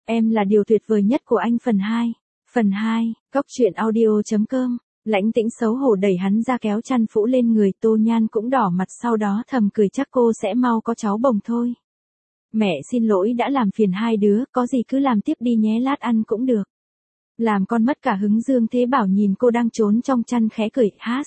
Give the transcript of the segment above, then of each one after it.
Em là điều tuyệt vời nhất của anh phần 2. Phần 2, Cóc truyện audio.com. Lãnh Tĩnh xấu hổ đẩy hắn ra kéo chăn phủ lên người. Tô Nhan cũng đỏ mặt, sau đó thầm cười chắc cô sẽ mau có cháu bồng thôi. Mẹ xin lỗi đã làm phiền hai đứa, có gì cứ làm tiếp đi nhé, lát ăn cũng được. Làm con mất cả hứng. Dương Thế Bảo nhìn cô đang trốn trong chăn khẽ cười, hát.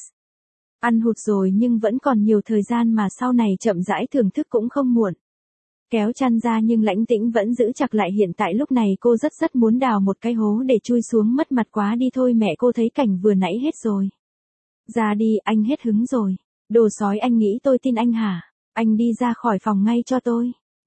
Ăn hụt rồi nhưng vẫn còn nhiều thời gian mà, sau này chậm rãi thưởng thức cũng không muộn. Kéo chăn ra nhưng Lãnh Tĩnh vẫn giữ chặt lại, hiện tại lúc này cô rất muốn đào một cái hố để chui xuống, mất mặt quá đi thôi. Mẹ cô thấy cảnh vừa nãy hết rồi. Ra đi, anh hết hứng rồi. Đồ sói, anh nghĩ tôi tin anh hả? Anh đi ra khỏi phòng ngay cho tôi.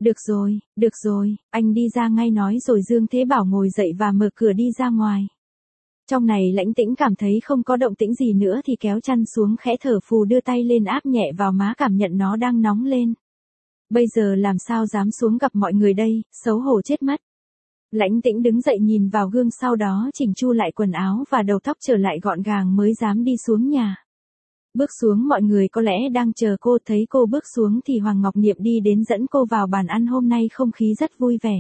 Được rồi, anh đi ra ngay nói rồi. Dương Thế Bảo ngồi dậy và mở cửa đi ra ngoài. Trong này Lãnh Tĩnh cảm thấy không có động tĩnh gì nữa thì kéo chăn xuống khẽ thở phù, đưa tay lên áp nhẹ vào má, cảm nhận nó đang nóng lên. Bây giờ làm sao dám xuống gặp mọi người đây, xấu hổ chết mất. Lãnh Tĩnh đứng dậy nhìn vào gương, sau đó chỉnh chu lại quần áo và đầu tóc trở lại gọn gàng mới dám đi xuống nhà. Bước xuống, mọi người có lẽ đang chờ cô, thấy cô bước xuống thì Hoàng Ngọc Niệm đi đến dẫn cô vào bàn ăn. Hôm nay không khí rất vui vẻ.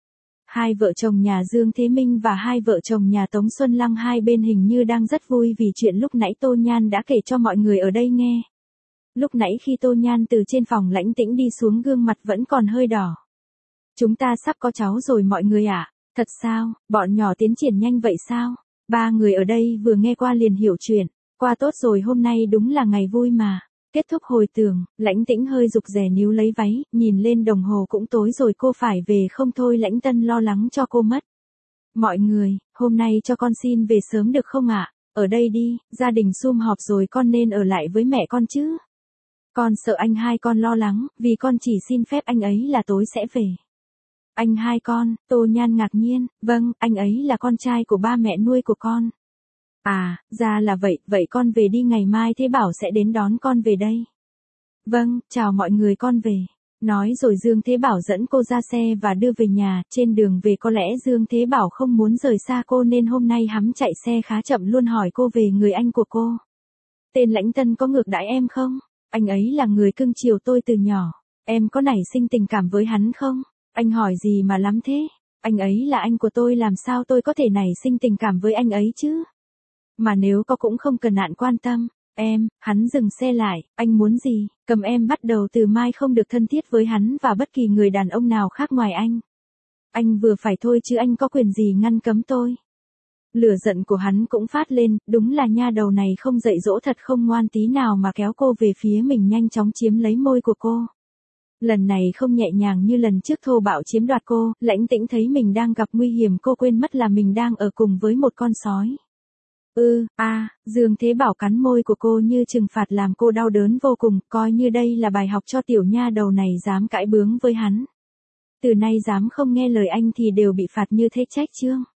Hai vợ chồng nhà Dương Thế Minh và hai vợ chồng nhà Tống Xuân Lăng hai bên hình như đang rất vui vì chuyện lúc nãy Tô Nhan đã kể cho mọi người ở đây nghe. Lúc nãy khi Tô Nhan từ trên phòng Lãnh Tĩnh đi xuống, gương mặt vẫn còn hơi đỏ. Chúng ta sắp có cháu rồi mọi người ạ. Thật sao, bọn nhỏ tiến triển nhanh vậy sao? Ba người ở đây vừa nghe qua liền hiểu chuyện. Qua tốt rồi, hôm nay đúng là ngày vui mà. Kết thúc hồi tưởng, Lãnh Tĩnh hơi rụt rè níu lấy váy, nhìn lên đồng hồ cũng tối rồi, cô phải về không thôi. Lãnh Tân lo lắng cho cô mất. Mọi người, hôm nay cho con xin về sớm được không ạ? Ở đây đi, gia đình sum họp rồi, con nên ở lại với mẹ con chứ. Con sợ anh hai con lo lắng, vì con chỉ xin phép anh ấy là tối sẽ về. Anh hai con? Tô Nhan ngạc nhiên, vâng, anh ấy là con trai của ba mẹ nuôi của con. À, ra là vậy, vậy con về đi, ngày mai Thế Bảo sẽ đến đón con về đây. Vâng, chào mọi người, con về. Nói rồi Dương Thế Bảo dẫn cô ra xe và đưa về nhà. Trên đường về có lẽ Dương Thế Bảo không muốn rời xa cô nên hôm nay hắn chạy xe khá chậm, luôn hỏi cô về người anh của cô. Tên Lãnh Tân có ngược đãi em không? Anh ấy là người cưng chiều tôi từ nhỏ. Em có nảy sinh tình cảm với hắn không? Anh hỏi gì mà lắm thế? Anh ấy là anh của tôi, làm sao tôi có thể nảy sinh tình cảm với anh ấy chứ? Mà nếu có cũng không cần nạn quan tâm. Em, hắn dừng xe lại, anh muốn gì? Cầm em bắt đầu từ mai không được thân thiết với hắn và bất kỳ người đàn ông nào khác ngoài anh. Anh vừa phải thôi chứ anh có quyền gì ngăn cấm tôi? Lửa giận của hắn cũng phát lên, đúng là nha đầu này không dạy dỗ, thật không ngoan tí nào mà kéo cô về phía mình, nhanh chóng chiếm lấy môi của cô. Lần này không nhẹ nhàng như lần trước thô bạo chiếm đoạt cô. Lãnh Tĩnh thấy mình đang gặp nguy hiểm, cô quên mất là mình đang ở cùng với một con sói. Dương Thế Bảo cắn môi của cô như trừng phạt, làm cô đau đớn vô cùng, coi như đây là bài học cho tiểu nha đầu này dám cãi bướng với hắn. Từ nay dám không nghe lời anh thì đều bị phạt như thế, trách chương.